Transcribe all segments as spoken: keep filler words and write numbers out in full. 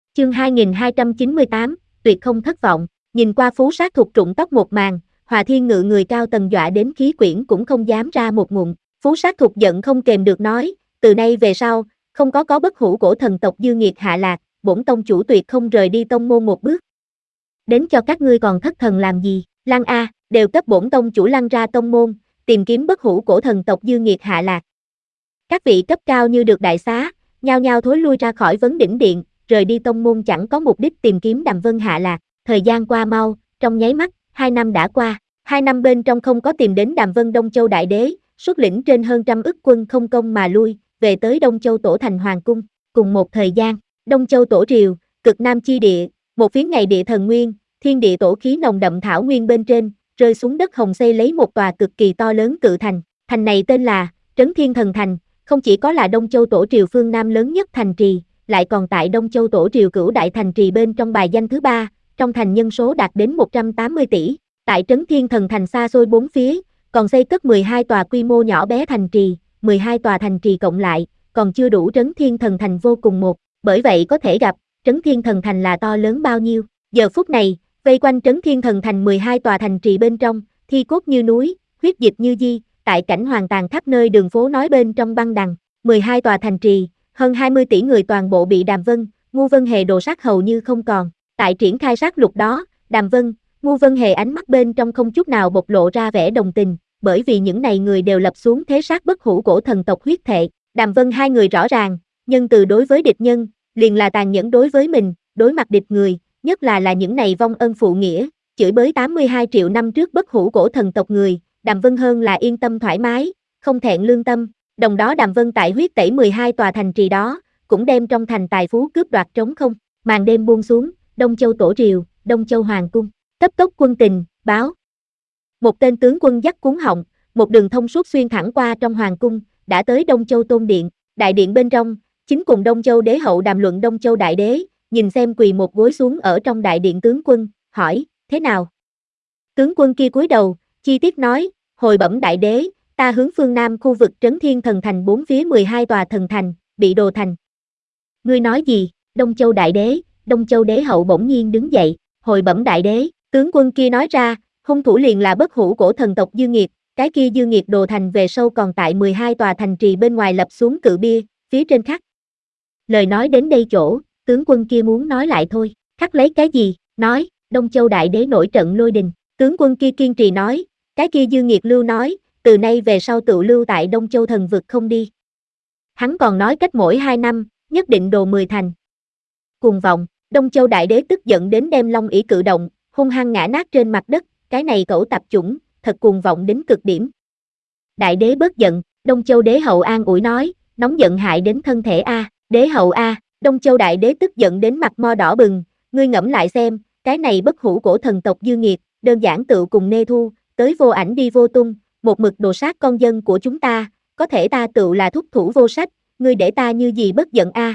Chương hai nghìn hai trăm chín mươi tám, tuyệt không thất vọng, nhìn qua phú sát thục trụng tóc một màn, Hòa Thiên Ngự người cao tầng dọa đến khí quyển cũng không dám ra một ngụm. Phú sát thục giận không kềm được nói, từ nay về sau, không có có bất hủ cổ thần tộc dư nghiệt hạ lạc, bổn tông chủ tuyệt không rời đi tông môn một bước. Đến cho các ngươi còn thất thần làm gì, lăn a, đều cấp bổn tông chủ lăn ra tông môn, tìm kiếm bất hủ cổ thần tộc dư nghiệt hạ lạc. Các vị cấp cao như được đại xá, nhao nhao thối lui ra khỏi vấn đỉnh điện, rời đi tông môn chẳng có mục đích tìm kiếm Đàm Vân hạ lạc. Thời gian qua mau, trong nháy mắt, hai năm đã qua, hai năm bên trong không có tìm đến Đàm Vân Đông Châu Đại Đế, xuất lĩnh trên hơn trăm ức quân không công mà lui, về tới Đông Châu Tổ thành Hoàng Cung. Cùng một thời gian, Đông Châu Tổ triều, cực Nam chi địa, một phiến ngày địa thần nguyên, thiên địa tổ khí nồng đậm thảo nguyên bên trên, rơi xuống đất hồng xây lấy một tòa cực kỳ to lớn cự thành. Thành này tên là Trấn Thiên Thần Thành, không chỉ có là Đông Châu Tổ triều phương Nam lớn nhất thành trì, lại còn tại Đông Châu Tổ triều cửu đại thành trì bên trong bài danh thứ ba, trong thành nhân số đạt đến một trăm tám mươi tỷ. Tại Trấn Thiên Thần Thành xa xôi bốn phía, còn xây cất mười hai tòa quy mô nhỏ bé thành trì, mười hai tòa thành trì cộng lại, còn chưa đủ Trấn Thiên Thần Thành vô cùng một, bởi vậy có thể gặp, Trấn Thiên Thần Thành là to lớn bao nhiêu. Giờ phút này, vây quanh Trấn Thiên Thần Thành mười hai tòa thành trì bên trong, thi cốt như núi, huyết dịch như di, tại cảnh hoàng tàn khắp nơi đường phố nói bên trong băng đằng, mười hai tòa thành trì, hơn hai mươi tỷ người toàn bộ bị Đàm Vân, Ngu Vân Hề đồ sát hầu như không còn. Tại triển khai sát lục đó, Đàm Vân, Ngu Vân Hề ánh mắt bên trong không chút nào bộc lộ ra vẻ đồng tình, bởi vì những này người đều lập xuống thế sát bất hủ cổ thần tộc huyết thệ. Đàm Vân hai người rõ ràng, nhân từ đối với địch nhân, liền là tàn nhẫn đối với mình, đối mặt địch người, nhất là là những này vong ân phụ nghĩa, chửi bới tám mươi hai triệu năm trước bất hủ cổ thần tộc người, Đàm Vân hơn là yên tâm thoải mái, không thẹn lương tâm. Đồng đó Đàm Vân tại huyết tẩy mười hai tòa thành trì đó, cũng đem trong thành tài phú cướp đoạt trống không. Màn đêm buông xuống, Đông Châu Tổ triều, Đông Châu Hoàng cung, cấp tốc quân tình, báo. Một tên tướng quân dắt cuốn họng, một đường thông suốt xuyên thẳng qua trong hoàng cung, đã tới Đông Châu Tôn điện. Đại điện bên trong, chính cùng Đông Châu Đế hậu đàm luận Đông Châu Đại Đế, nhìn xem quỳ một gối xuống ở trong đại điện tướng quân, hỏi, thế nào? Tướng quân kia cúi đầu, chi tiết nói, hồi bẩm Đại Đế, ta hướng phương Nam khu vực Trấn Thiên Thần Thành bốn phía mười hai tòa thần thành, bị đồ thành. Ngươi nói gì? Đông Châu Đại Đế, Đông Châu Đế hậu bỗng nhiên đứng dậy, hồi bẩm Đại Đế, tướng quân kia nói ra, hung thủ liền là bất hủ cổ thần tộc dư nghiệt, cái kia dư nghiệt đồ thành về sau còn tại mười hai tòa thành trì bên ngoài lập xuống cự bia, phía trên khắc. Lời nói đến đây chỗ, tướng quân kia muốn nói lại thôi, khắc lấy cái gì, nói, Đông Châu Đại Đế nổi trận lôi đình, tướng quân kia kiên trì nói, cái kia dư nghiệt lưu nói, từ nay về sau tự lưu tại Đông Châu thần vực không đi. Hắn còn nói cách mỗi hai năm, nhất định đồ mười thành. Cuồng vọng, Đông Châu Đại Đế tức giận đến đem long ỷ cự động, hung hăng ngã nát trên mặt đất, cái này cẩu tạp chủng, thật cuồng vọng đến cực điểm. Đại Đế bớt giận, Đông Châu Đế hậu an ủi nói, nóng giận hại đến thân thể a, Đế hậu a, Đông Châu Đại Đế tức giận đến mặt mo đỏ bừng, ngươi ngẫm lại xem, cái này bất hủ cổ thần tộc dư nghiệt, đơn giản tự cùng nê thu, tới vô ảnh đi vô tung, một mực đồ sát con dân của chúng ta, có thể ta tự là thúc thủ vô sách, ngươi để ta như gì bất giận a?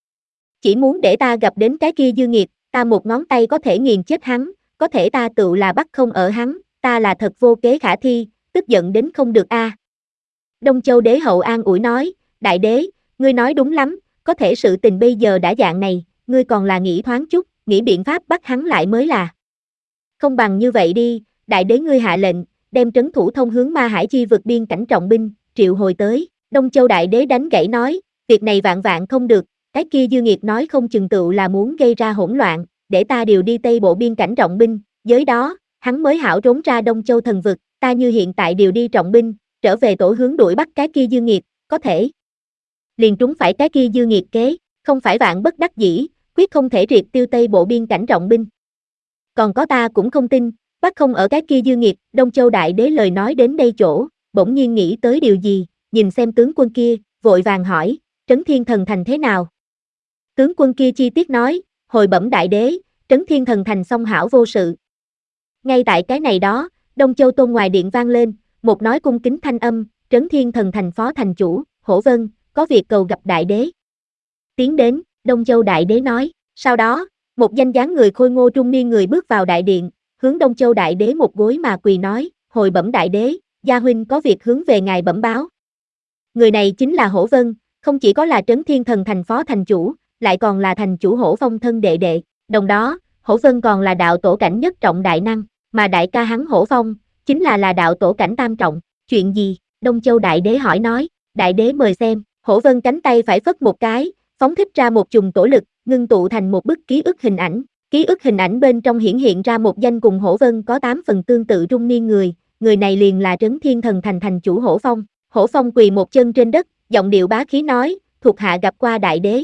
Chỉ muốn để ta gặp đến cái kia dư nghiệt, ta một ngón tay có thể nghiền chết hắn, có thể ta tự là bắt không ở hắn, ta là thật vô kế khả thi, tức giận đến không được a. Đông Châu Đế hậu an ủi nói, Đại Đế, ngươi nói đúng lắm, có thể sự tình bây giờ đã dạng này, ngươi còn là nghĩ thoáng chút, nghĩ biện pháp bắt hắn lại mới là. Không bằng như vậy đi, Đại Đế ngươi hạ lệnh, đem trấn thủ thông hướng Ma Hải chi vực biên cảnh trọng binh, triệu hồi tới. Đông Châu Đại Đế đánh gãy nói, việc này vạn vạn không được, cái kia dư nghiệt nói không chừng tựu là muốn gây ra hỗn loạn, để ta điều đi Tây Bộ biên cảnh trọng binh, với đó, hắn mới hảo trốn ra Đông Châu thần vực, ta như hiện tại điều đi trọng binh, trở về tổ hướng đuổi bắt cái kia dư nghiệt, có thể. Liền trúng phải cái kia dư nghiệt kế, không phải vạn bất đắc dĩ, quyết không thể triệt tiêu Tây Bộ biên cảnh trọng binh. Còn có ta cũng không tin, bắt không ở cái kia dư nghiệt. Đông Châu Đại Đế lời nói đến đây chỗ, bỗng nhiên nghĩ tới điều gì, nhìn xem tướng quân kia, vội vàng hỏi, Trấn Thiên Thần Thành thế nào? Tướng quân kia chi tiết nói, hồi bẩm Đại Đế, Trấn Thiên Thần Thành song hảo vô sự. Ngay tại cái này đó, Đông Châu Tôn ngoài điện vang lên, một nói cung kính thanh âm, Trấn Thiên Thần Thành phó thành chủ, Hổ Vân, có việc cầu gặp Đại Đế. Tiến đến, Đông Châu Đại Đế nói, sau đó, một danh dáng người khôi ngô trung niên người bước vào đại điện, hướng Đông Châu Đại Đế một gối mà quỳ nói, hồi bẩm Đại Đế, gia huynh có việc hướng về ngài bẩm báo. Người này chính là Hổ Vân, không chỉ có là Trấn Thiên Thần Thành phó thành chủ, lại còn là thành chủ Hổ Phong thân đệ đệ, đồng đó, Hổ Vân còn là đạo tổ cảnh nhất trọng đại năng, mà đại ca hắn Hổ Phong, chính là là đạo tổ cảnh tam trọng, chuyện gì, Đông Châu đại đế hỏi nói, đại đế mời xem, Hổ Vân cánh tay phải phất một cái, phóng thích ra một chùm tổ lực, ngưng tụ thành một bức ký ức hình ảnh, ký ức hình ảnh bên trong hiển hiện ra một danh cùng Hổ Vân có tám phần tương tự trung niên người, người này liền là Trấn Thiên Thần Thành thành chủ Hổ Phong, Hổ Phong quỳ một chân trên đất, giọng điệu bá khí nói, thuộc hạ gặp qua đại đế.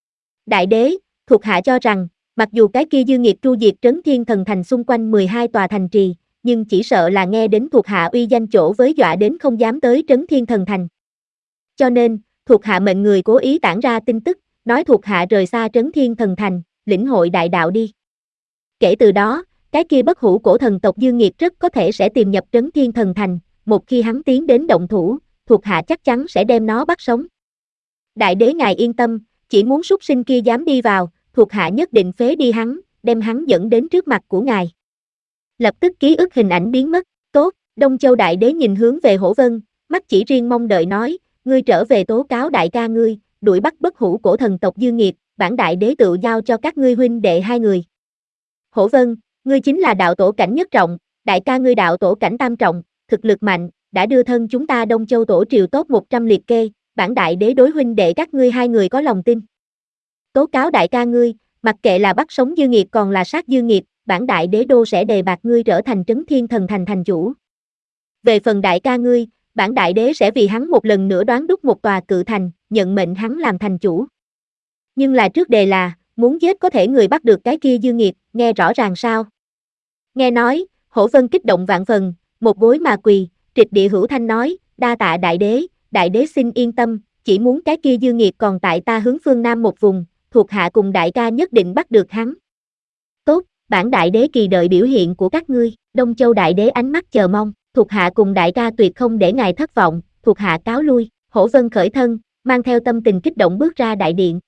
Đại đế, thuộc hạ cho rằng, mặc dù cái kia dư nghiệt tru diệt Trấn Thiên Thần Thành xung quanh mười hai tòa thành trì, nhưng chỉ sợ là nghe đến thuộc hạ uy danh chỗ với dọa đến không dám tới Trấn Thiên Thần Thành. Cho nên, thuộc hạ mệnh người cố ý tản ra tin tức, nói thuộc hạ rời xa Trấn Thiên Thần Thành, lĩnh hội đại đạo đi. Kể từ đó, cái kia bất hủ cổ thần tộc dư nghiệt rất có thể sẽ tìm nhập Trấn Thiên Thần Thành, một khi hắn tiến đến động thủ, thuộc hạ chắc chắn sẽ đem nó bắt sống. Đại đế ngài yên tâm, chỉ muốn súc sinh kia dám đi vào, thuộc hạ nhất định phế đi hắn, đem hắn dẫn đến trước mặt của ngài. Lập tức ký ức hình ảnh biến mất, tốt, Đông Châu đại đế nhìn hướng về Hổ Vân, mắt chỉ riêng mong đợi nói, ngươi trở về tố cáo đại ca ngươi, đuổi bắt bất hủ cổ thần tộc dư nghiệt, bản đại đế tự giao cho các ngươi huynh đệ hai người. Hổ Vân, ngươi chính là đạo tổ cảnh nhất trọng, đại ca ngươi đạo tổ cảnh tam trọng, thực lực mạnh, đã đưa thân chúng ta Đông Châu tổ triều top một trăm liệt kê, bản đại đế đối huynh đệ các ngươi hai người có lòng tin. Tố cáo đại ca ngươi, mặc kệ là bắt sống dư nghiệt còn là sát dư nghiệt, bản đại đế đô sẽ đề bạt ngươi trở thành Trấn Thiên Thần Thành thành chủ. Về phần đại ca ngươi, bản đại đế sẽ vì hắn một lần nữa đoán đúc một tòa cự thành, nhận mệnh hắn làm thành chủ. Nhưng là trước đề là, muốn giết có thể người bắt được cái kia dư nghiệt, nghe rõ ràng sao? Nghe nói, Hổ Vân kích động vạn phần, một gối mà quỳ, trịch địa hữu thanh nói, đa tạ đại đế, đại đế xin yên tâm, chỉ muốn cái kia dư nghiệt còn tại ta hướng phương Nam một vùng, thuộc hạ cùng đại ca nhất định bắt được hắn. Tốt, bản đại đế kỳ đợi biểu hiện của các ngươi, Đông Châu đại đế ánh mắt chờ mong, thuộc hạ cùng đại ca tuyệt không để ngài thất vọng, thuộc hạ cáo lui, Hổ Vân khởi thân, mang theo tâm tình kích động bước ra đại điện,